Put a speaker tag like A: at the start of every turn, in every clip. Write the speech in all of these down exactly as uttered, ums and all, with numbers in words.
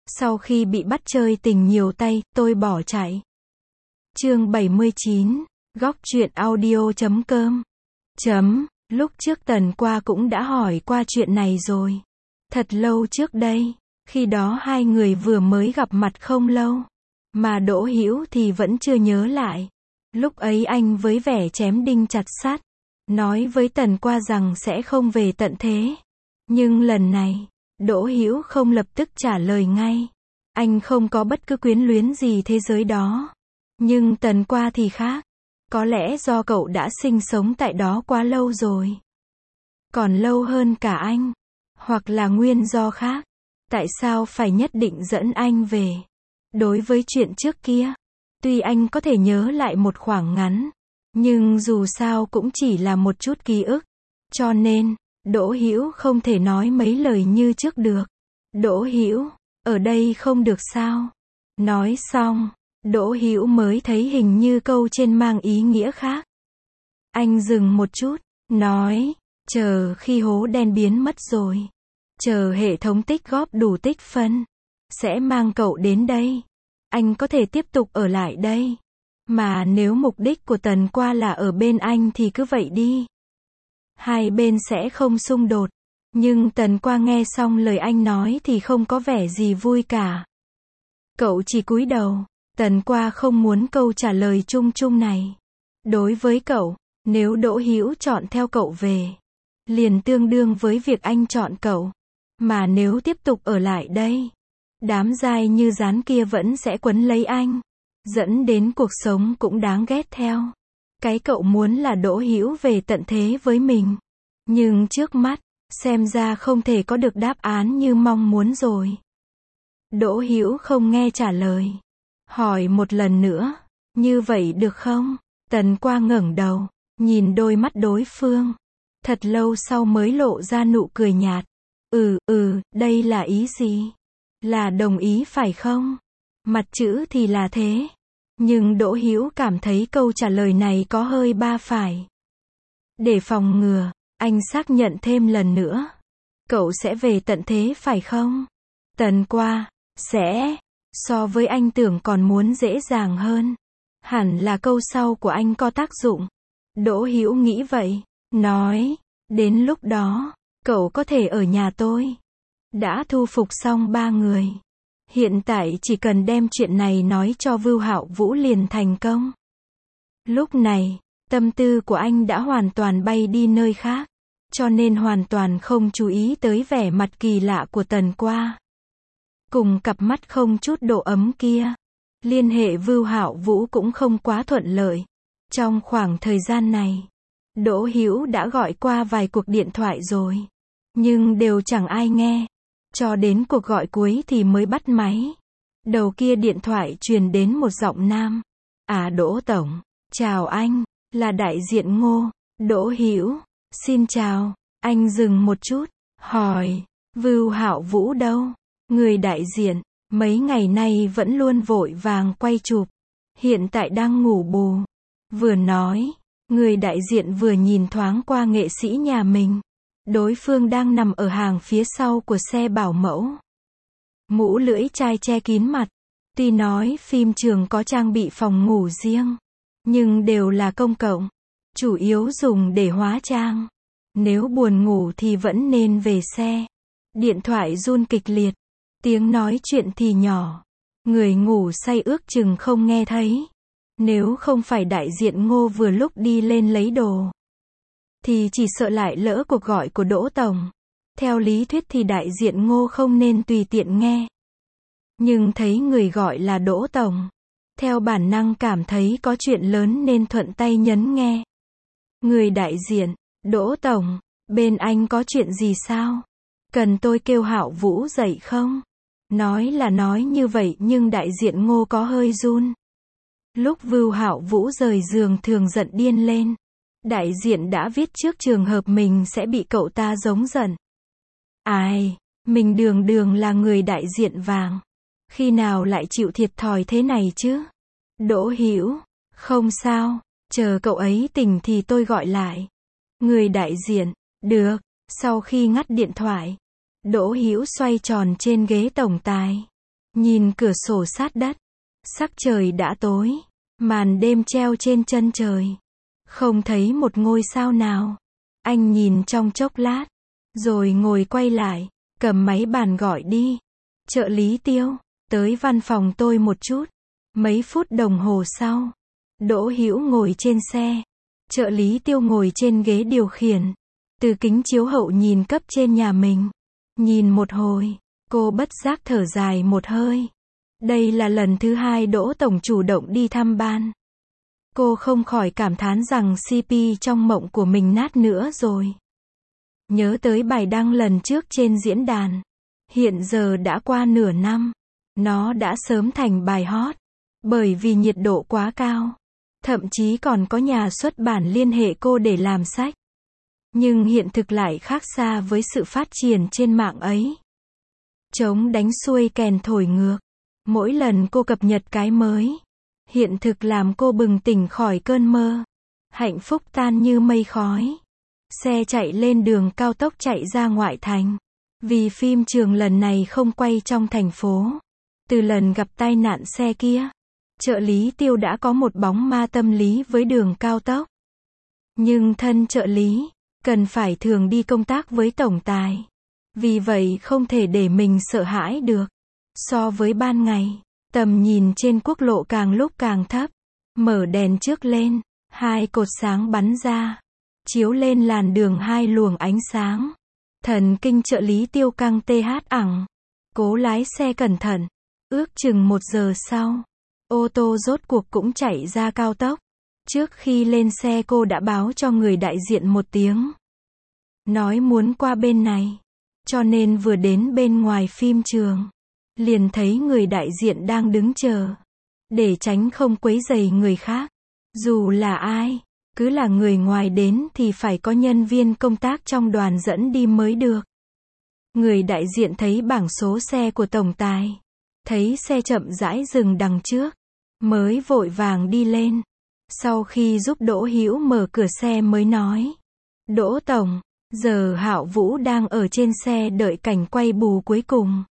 A: Sau khi bị bắt chơi tình nhiều tay, tôi bỏ chạy. Chương bảy mươi chín, góc truyện audio chấm com. Chấm, lúc trước Tần Qua cũng đã hỏi qua chuyện này rồi. Thật lâu trước đây, khi đó hai người vừa mới gặp mặt không lâu. Mà Đỗ Hữu thì vẫn chưa nhớ lại. Lúc ấy anh với vẻ chém đinh chặt sắt, nói với Tần Qua rằng sẽ không về tận thế. Nhưng lần này, Đỗ Hữu không lập tức trả lời ngay. Anh không có bất cứ quyến luyến gì thế giới đó. Nhưng Tần Qua thì khác. Có lẽ do cậu đã sinh sống tại đó quá lâu rồi. Còn lâu hơn cả anh. Hoặc là nguyên do khác. Tại sao phải nhất định dẫn anh về? Đối với chuyện trước kia, tuy anh có thể nhớ lại một khoảng ngắn, nhưng dù sao cũng chỉ là một chút ký ức. Cho nên, Đỗ Hữu không thể nói mấy lời như trước được. Đỗ Hữu, ở đây không được sao? Nói xong, Đỗ Hữu mới thấy hình như câu trên mang ý nghĩa khác. Anh dừng một chút, nói, chờ khi hố đen biến mất rồi, chờ hệ thống tích góp đủ tích phân, sẽ mang cậu đến đây. Anh có thể tiếp tục ở lại đây. Mà nếu mục đích của Tần Qua là ở bên anh thì cứ vậy đi. Hai bên sẽ không xung đột. Nhưng Tần Qua nghe xong lời anh nói thì không có vẻ gì vui cả. Cậu chỉ cúi đầu. Tần Qua không muốn câu trả lời chung chung này. Đối với cậu, nếu Đỗ Hữu chọn theo cậu về, liền tương đương với việc anh chọn cậu. Mà nếu tiếp tục ở lại đây, đám dai như rán kia vẫn sẽ quấn lấy anh, dẫn đến cuộc sống cũng đáng ghét theo. Cái cậu muốn là Đỗ Hữu về tận thế với mình. Nhưng trước mắt, xem ra không thể có được đáp án như mong muốn rồi. Đỗ Hữu không nghe trả lời. Hỏi một lần nữa, như vậy được không? Tần Qua ngẩng đầu, nhìn đôi mắt đối phương. Thật lâu sau mới lộ ra nụ cười nhạt. Ừ, ừ, đây là ý gì? Là đồng ý phải không? Mặt chữ thì là thế. Nhưng Đỗ Hữu cảm thấy câu trả lời này có hơi ba phải. Để phòng ngừa, anh xác nhận thêm lần nữa. Cậu sẽ về tận thế phải không? Tần Qua, sẽ, so với anh tưởng còn muốn dễ dàng hơn. Hẳn là câu sau của anh có tác dụng. Đỗ Hữu nghĩ vậy, nói, đến lúc đó, cậu có thể ở nhà tôi. Đã thu phục xong ba người. Hiện tại chỉ cần đem chuyện này nói cho Vưu Hạo Vũ liền thành công. Lúc này, tâm tư của anh đã hoàn toàn bay đi nơi khác. Cho nên hoàn toàn không chú ý tới vẻ mặt kỳ lạ của Tần Qua. Cùng cặp mắt không chút độ ấm kia. Liên hệ Vưu Hạo Vũ cũng không quá thuận lợi. Trong khoảng thời gian này, Đỗ Hữu đã gọi qua vài cuộc điện thoại rồi. Nhưng đều chẳng ai nghe. Cho đến cuộc gọi cuối thì mới bắt máy. Đầu kia điện thoại truyền đến một giọng nam. À Đỗ Tổng, chào anh, là đại diện Ngô. Đỗ Hữu, xin chào. Anh dừng một chút, hỏi, Vưu Hạo Vũ đâu? Người đại diện, mấy ngày nay vẫn luôn vội vàng quay chụp. Hiện tại đang ngủ bù. Vừa nói, người đại diện vừa nhìn thoáng qua nghệ sĩ nhà mình. Đối phương đang nằm ở hàng phía sau của xe bảo mẫu. Mũ lưỡi chai che kín mặt. Tuy nói phim trường có trang bị phòng ngủ riêng, nhưng đều là công cộng. Chủ yếu dùng để hóa trang. Nếu buồn ngủ thì vẫn nên về xe. Điện thoại run kịch liệt. Tiếng nói chuyện thì nhỏ. Người ngủ say ước chừng không nghe thấy. Nếu không phải đại diện Ngô vừa lúc đi lên lấy đồ, thì chỉ sợ lại lỡ cuộc gọi của Đỗ Tổng. Theo lý thuyết thì đại diện Ngô không nên tùy tiện nghe. Nhưng thấy người gọi là Đỗ Tổng. Theo bản năng cảm thấy có chuyện lớn nên thuận tay nhấn nghe. Người đại diện, Đỗ Tổng, bên anh có chuyện gì sao? Cần tôi kêu Hạo Vũ dậy không? Nói là nói như vậy nhưng đại diện Ngô có hơi run. Lúc Vưu Hạo Vũ rời giường thường giận điên lên. Đại diện đã viết trước trường hợp mình sẽ bị cậu ta giống giận. Ai, mình đường đường là người đại diện vàng. Khi nào lại chịu thiệt thòi thế này chứ? Đỗ Hữu, không sao, chờ cậu ấy tỉnh thì tôi gọi lại. Người đại diện, được. Sau khi ngắt điện thoại, Đỗ Hữu xoay tròn trên ghế tổng tài. Nhìn cửa sổ sát đất. Sắc trời đã tối. Màn đêm treo trên chân trời. Không thấy một ngôi sao nào. Anh nhìn trong chốc lát. Rồi ngồi quay lại. Cầm máy bàn gọi đi. Trợ lý Tiêu, tới văn phòng tôi một chút. Mấy phút đồng hồ sau. Đỗ Hữu ngồi trên xe. Trợ lý Tiêu ngồi trên ghế điều khiển. Từ kính chiếu hậu nhìn cấp trên nhà mình. Nhìn một hồi, cô bất giác thở dài một hơi. Đây là lần thứ hai Đỗ Tổng chủ động đi thăm ban. Cô không khỏi cảm thán rằng xê pê trong mộng của mình nát nữa rồi. Nhớ tới bài đăng lần trước trên diễn đàn. Hiện giờ đã qua nửa năm. Nó đã sớm thành bài hot. Bởi vì nhiệt độ quá cao. Thậm chí còn có nhà xuất bản liên hệ cô để làm sách. Nhưng hiện thực lại khác xa với sự phát triển trên mạng ấy. Trống đánh xuôi kèn thổi ngược. Mỗi lần cô cập nhật cái mới. Hiện thực làm cô bừng tỉnh khỏi cơn mơ. Hạnh phúc tan như mây khói. Xe chạy lên đường cao tốc chạy ra ngoại thành. Vì phim trường lần này không quay trong thành phố. Từ lần gặp tai nạn xe kia. Trợ lý Tiêu đã có một bóng ma tâm lý với đường cao tốc. Nhưng thân trợ lý, cần phải thường đi công tác với tổng tài. Vì vậy không thể để mình sợ hãi được. So với ban ngày, tầm nhìn trên quốc lộ càng lúc càng thấp. Mở đèn trước lên, hai cột sáng bắn ra. Chiếu lên làn đường hai luồng ánh sáng. Thần kinh trợ lý Tiêu căng tê hát ẳng. Cố lái xe cẩn thận. Ước chừng một giờ sau. Ô tô rốt cuộc cũng chạy ra cao tốc. Trước khi lên xe cô đã báo cho người đại diện một tiếng. Nói muốn qua bên này. Cho nên vừa đến bên ngoài phim trường. Liền thấy người đại diện đang đứng chờ. Để tránh không quấy rầy người khác. Dù là ai, cứ là người ngoài đến thì phải có nhân viên công tác trong đoàn dẫn đi mới được. Người đại diện thấy bảng số xe của tổng tài. Thấy xe chậm rãi dừng đằng trước. Mới vội vàng đi lên. Sau khi giúp Đỗ Hữu mở cửa xe mới nói. Đỗ Tổng, giờ Hạo Vũ đang ở trên xe đợi cảnh quay bù cuối cùng.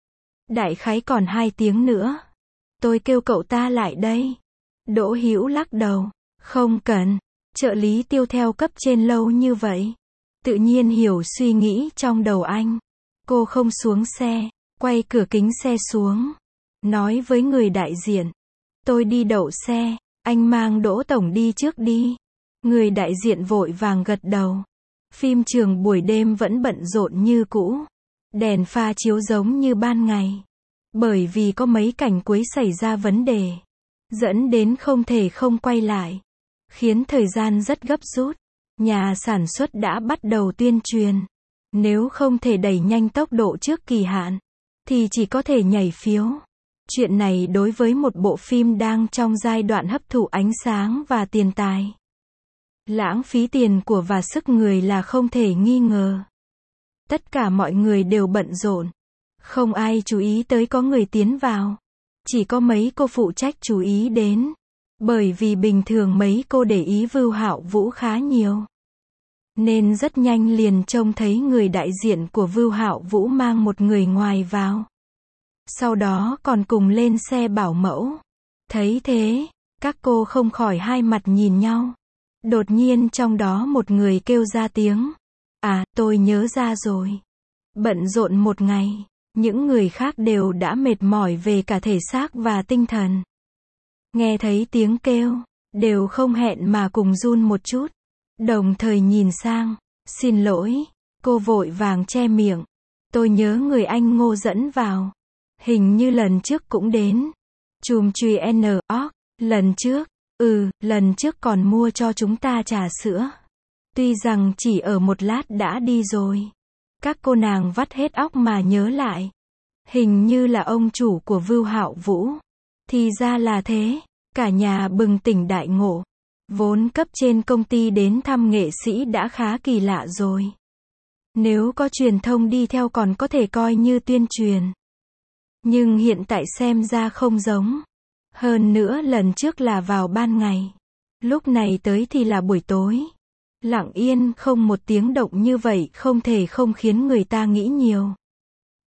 A: Đại khái còn hai tiếng nữa. Tôi kêu cậu ta lại đây. Đỗ Hữu lắc đầu. Không cần. Trợ lý Tiêu theo cấp trên lâu như vậy. Tự nhiên hiểu suy nghĩ trong đầu anh. Cô không xuống xe. Quay cửa kính xe xuống. Nói với người đại diện. Tôi đi đậu xe. Anh mang Đỗ Tổng đi trước đi. Người đại diện vội vàng gật đầu. Phim trường buổi đêm vẫn bận rộn như cũ. Đèn pha chiếu giống như ban ngày. Bởi vì có mấy cảnh cuối xảy ra vấn đề. Dẫn đến không thể không quay lại. Khiến thời gian rất gấp rút. Nhà sản xuất đã bắt đầu tuyên truyền. Nếu không thể đẩy nhanh tốc độ trước kỳ hạn. Thì chỉ có thể nhảy phiếu. Chuyện này đối với một bộ phim đang trong giai đoạn hấp thụ ánh sáng và tiền tài. Lãng phí tiền của và sức người là không thể nghi ngờ. Tất cả mọi người đều bận rộn. Không ai chú ý tới có người tiến vào. Chỉ có mấy cô phụ trách chú ý đến. Bởi vì bình thường mấy cô để ý Vưu Hạo Vũ khá nhiều. Nên rất nhanh liền trông thấy người đại diện của Vưu Hạo Vũ mang một người ngoài vào. Sau đó còn cùng lên xe bảo mẫu. Thấy thế, các cô không khỏi hai mặt nhìn nhau. Đột nhiên trong đó một người kêu ra tiếng. À, tôi nhớ ra rồi. Bận rộn một ngày, những người khác đều đã mệt mỏi về cả thể xác và tinh thần. Nghe thấy tiếng kêu, đều không hẹn mà cùng run một chút. Đồng thời nhìn sang. Xin lỗi, cô vội vàng che miệng. Tôi nhớ người anh Ngô dẫn vào. Hình như lần trước cũng đến. Chùm chùy N O, lần trước, ừ, lần trước còn mua cho chúng ta trà sữa. Tuy rằng chỉ ở một lát đã đi rồi. Các cô nàng vắt hết óc mà nhớ lại. Hình như là ông chủ của Vưu Hạo Vũ. Thì ra là thế. Cả nhà bừng tỉnh đại ngộ. Vốn cấp trên công ty đến thăm nghệ sĩ đã khá kỳ lạ rồi. Nếu có truyền thông đi theo còn có thể coi như tuyên truyền. Nhưng hiện tại xem ra không giống. Hơn nữa lần trước là vào ban ngày. Lúc này tới thì là buổi tối. Lặng yên không một tiếng động như vậy không thể không khiến người ta nghĩ nhiều.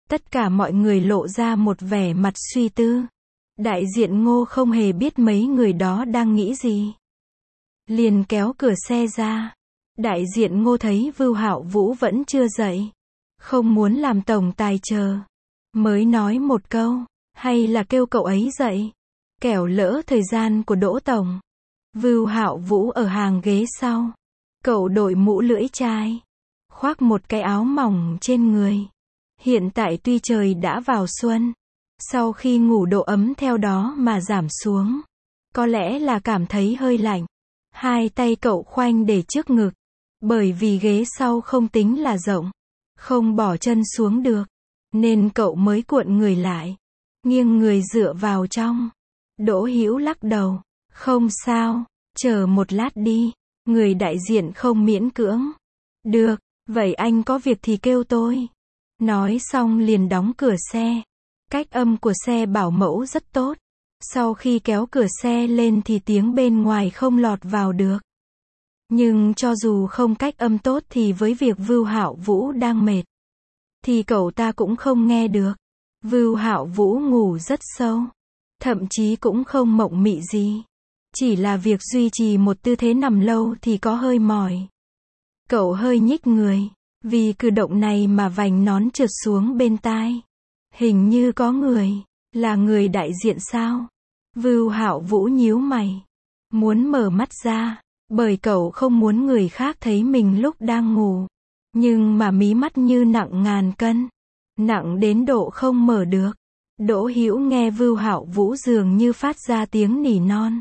A: Tất cả mọi người lộ ra một vẻ mặt suy tư. Đại diện Ngô không hề biết mấy người đó đang nghĩ gì. Liền kéo cửa xe ra. Đại diện Ngô thấy Vưu Hạo Vũ vẫn chưa dậy. Không muốn làm tổng tài chờ. Mới nói một câu, hay là kêu cậu ấy dậy. Kẻo lỡ thời gian của Đỗ Tổng. Vưu Hạo Vũ ở hàng ghế sau. Cậu đội mũ lưỡi chai. Khoác một cái áo mỏng trên người. Hiện tại tuy trời đã vào xuân. Sau khi ngủ độ ấm theo đó mà giảm xuống. Có lẽ là cảm thấy hơi lạnh. Hai tay cậu khoanh để trước ngực. Bởi vì ghế sau không tính là rộng. Không bỏ chân xuống được. Nên cậu mới cuộn người lại. Nghiêng người dựa vào trong. Đỗ Hữu lắc đầu. Không sao, chờ một lát đi. Người đại diện không miễn cưỡng. Được, vậy anh có việc thì kêu tôi. Nói xong liền đóng cửa xe. Cách âm của xe bảo mẫu rất tốt. Sau khi kéo cửa xe lên thì tiếng bên ngoài không lọt vào được. Nhưng cho dù không cách âm tốt thì với việc Vưu Hạo Vũ đang mệt, thì cậu ta cũng không nghe được. Vưu Hạo Vũ ngủ rất sâu. Thậm chí cũng không mộng mị gì. Chỉ là việc duy trì một tư thế nằm lâu thì có hơi mỏi. Cậu hơi nhích người. Vì cử động này mà vành nón trượt xuống bên tai. Hình như có người. Là người đại diện sao? Vưu Hạo Vũ nhíu mày. Muốn mở mắt ra. Bởi cậu không muốn người khác thấy mình lúc đang ngủ. Nhưng mà mí mắt như nặng ngàn cân. Nặng đến độ không mở được. Đỗ Hữu nghe Vưu Hạo Vũ dường như phát ra tiếng nỉ non.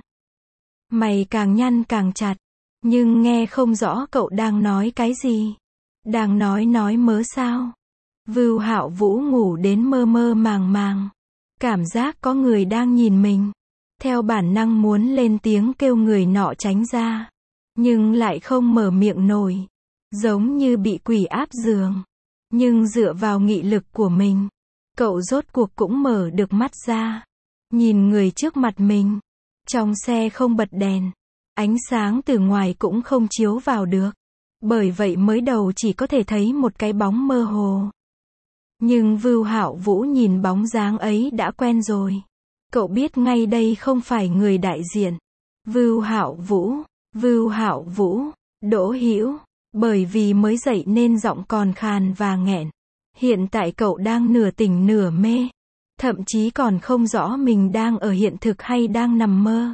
A: Mày càng nhăn càng chặt. Nhưng nghe không rõ cậu đang nói cái gì. Đang nói nói mớ sao. Vưu Hạo Vũ ngủ đến mơ mơ màng màng. Cảm giác có người đang nhìn mình. Theo bản năng muốn lên tiếng kêu người nọ tránh ra. Nhưng lại không mở miệng nổi. Giống như bị quỷ áp giường. Nhưng dựa vào nghị lực của mình, cậu rốt cuộc cũng mở được mắt ra. Nhìn người trước mặt mình. Trong xe không bật đèn. Ánh sáng từ ngoài cũng không chiếu vào được. Bởi vậy mới đầu chỉ có thể thấy một cái bóng mơ hồ. Nhưng Vưu Hạo Vũ nhìn bóng dáng ấy đã quen rồi. Cậu biết ngay đây không phải người đại diện. Vưu Hạo Vũ, Vưu Hạo Vũ, Đỗ Hữu. Bởi vì mới dậy nên giọng còn khàn và nghẹn. Hiện tại cậu đang nửa tỉnh nửa mê. Thậm chí còn không rõ mình đang ở hiện thực hay đang nằm mơ.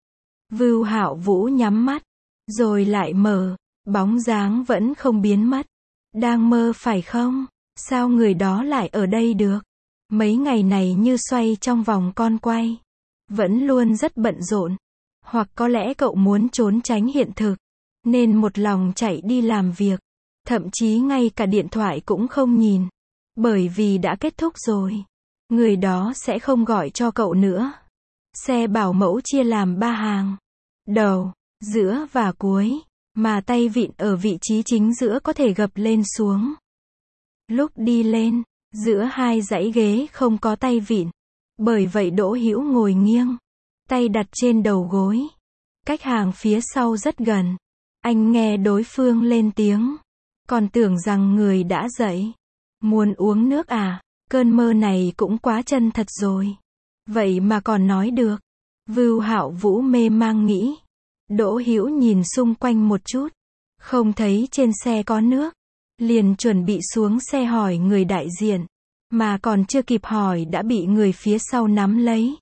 A: Vưu Hạo Vũ nhắm mắt. Rồi lại mở. Bóng dáng vẫn không biến mất. Đang mơ phải không? Sao người đó lại ở đây được? Mấy ngày này như xoay trong vòng con quay. Vẫn luôn rất bận rộn. Hoặc có lẽ cậu muốn trốn tránh hiện thực. Nên một lòng chạy đi làm việc. Thậm chí ngay cả điện thoại cũng không nhìn. Bởi vì đã kết thúc rồi. Người đó sẽ không gọi cho cậu nữa. Xe bảo mẫu chia làm ba hàng. Đầu, giữa và cuối. Mà tay vịn ở vị trí chính giữa có thể gập lên xuống. Lúc đi lên, giữa hai dãy ghế không có tay vịn. Bởi vậy Đỗ Hữu ngồi nghiêng. Tay đặt trên đầu gối. Cách hàng phía sau rất gần. Anh nghe đối phương lên tiếng. Còn tưởng rằng người đã dậy. Muốn uống nước à? Cơn mơ này cũng quá chân thật rồi. Vậy mà còn nói được. Vưu Hạo Vũ mê mang nghĩ. Đỗ Hữu nhìn xung quanh một chút. Không thấy trên xe có nước. Liền chuẩn bị xuống xe hỏi người đại diện. Mà còn chưa kịp hỏi đã bị người phía sau nắm lấy.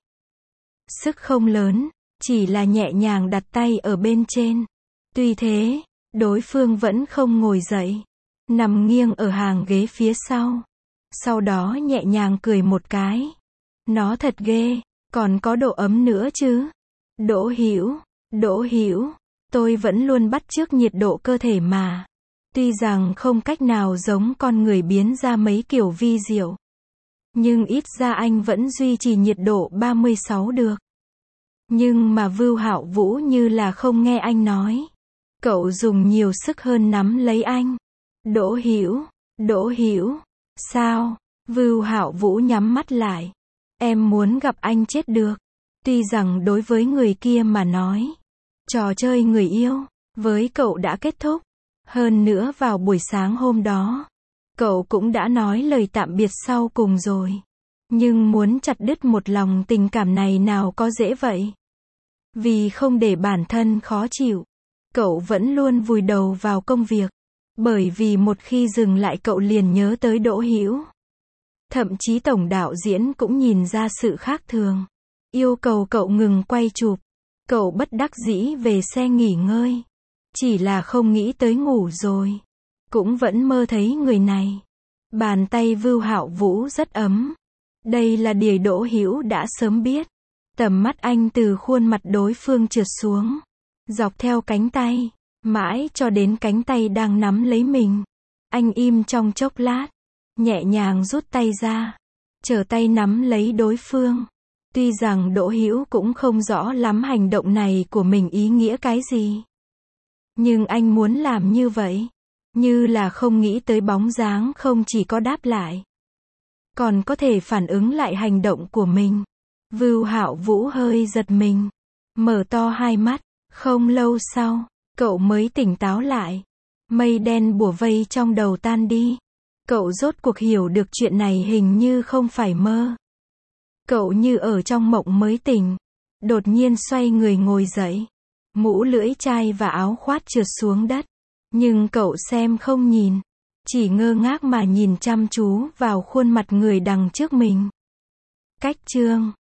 A: Sức không lớn. Chỉ là nhẹ nhàng đặt tay ở bên trên. Tuy thế, đối phương vẫn không ngồi dậy. Nằm nghiêng ở hàng ghế phía sau. Sau đó nhẹ nhàng cười một cái. Nó thật ghê, còn có độ ấm nữa chứ. Đỗ Hữu, Đỗ Hữu, tôi vẫn luôn bắt chước nhiệt độ cơ thể mà. Tuy rằng không cách nào giống con người biến ra mấy kiểu vi diệu. Nhưng ít ra anh vẫn duy trì nhiệt độ ba mươi sáu được. Nhưng mà Vưu Hạo Vũ như là không nghe anh nói. Cậu dùng nhiều sức hơn nắm lấy anh. Đỗ Hữu, Đỗ Hữu, sao? Vưu Hạo Vũ nhắm mắt lại. Em muốn gặp anh chết được. Tuy rằng đối với người kia mà nói, trò chơi người yêu với cậu đã kết thúc. Hơn nữa vào buổi sáng hôm đó, Cậu cũng đã nói lời tạm biệt sau cùng rồi. Nhưng muốn chặt đứt một lòng tình cảm này nào có dễ vậy. Vì không để bản thân khó chịu, cậu vẫn luôn vùi đầu vào công việc. Bởi vì một khi dừng lại cậu liền nhớ tới Đỗ Hữu. Thậm chí tổng đạo diễn cũng nhìn ra sự khác thường. Yêu cầu cậu ngừng quay chụp. Cậu bất đắc dĩ về xe nghỉ ngơi. Chỉ là không nghĩ tới ngủ rồi. Cũng vẫn mơ thấy người này. Bàn tay Vưu Hạo Vũ rất ấm. Đây là điều Đỗ Hữu đã sớm biết. Tầm mắt anh từ khuôn mặt đối phương trượt xuống. Dọc theo cánh tay. Mãi cho đến cánh tay đang nắm lấy mình. Anh im trong chốc lát. Nhẹ nhàng rút tay ra. Trở tay nắm lấy đối phương. Tuy rằng Đỗ Hữu cũng không rõ lắm hành động này của mình ý nghĩa cái gì. Nhưng anh muốn làm như vậy. Như là không nghĩ tới bóng dáng không chỉ có đáp lại. Còn có thể phản ứng lại hành động của mình. Vưu Hạo Vũ hơi giật mình. Mở to hai mắt. Không lâu sau, cậu mới tỉnh táo lại. Mây đen bủa vây trong đầu tan đi. Cậu rốt cuộc hiểu được chuyện này hình như không phải mơ. Cậu như ở trong mộng mới tỉnh. Đột nhiên xoay người ngồi dậy. Mũ lưỡi chai và áo khoác trượt xuống đất. Nhưng cậu xem không nhìn. Chỉ ngơ ngác mà nhìn chăm chú vào khuôn mặt người đằng trước mình. Cách chương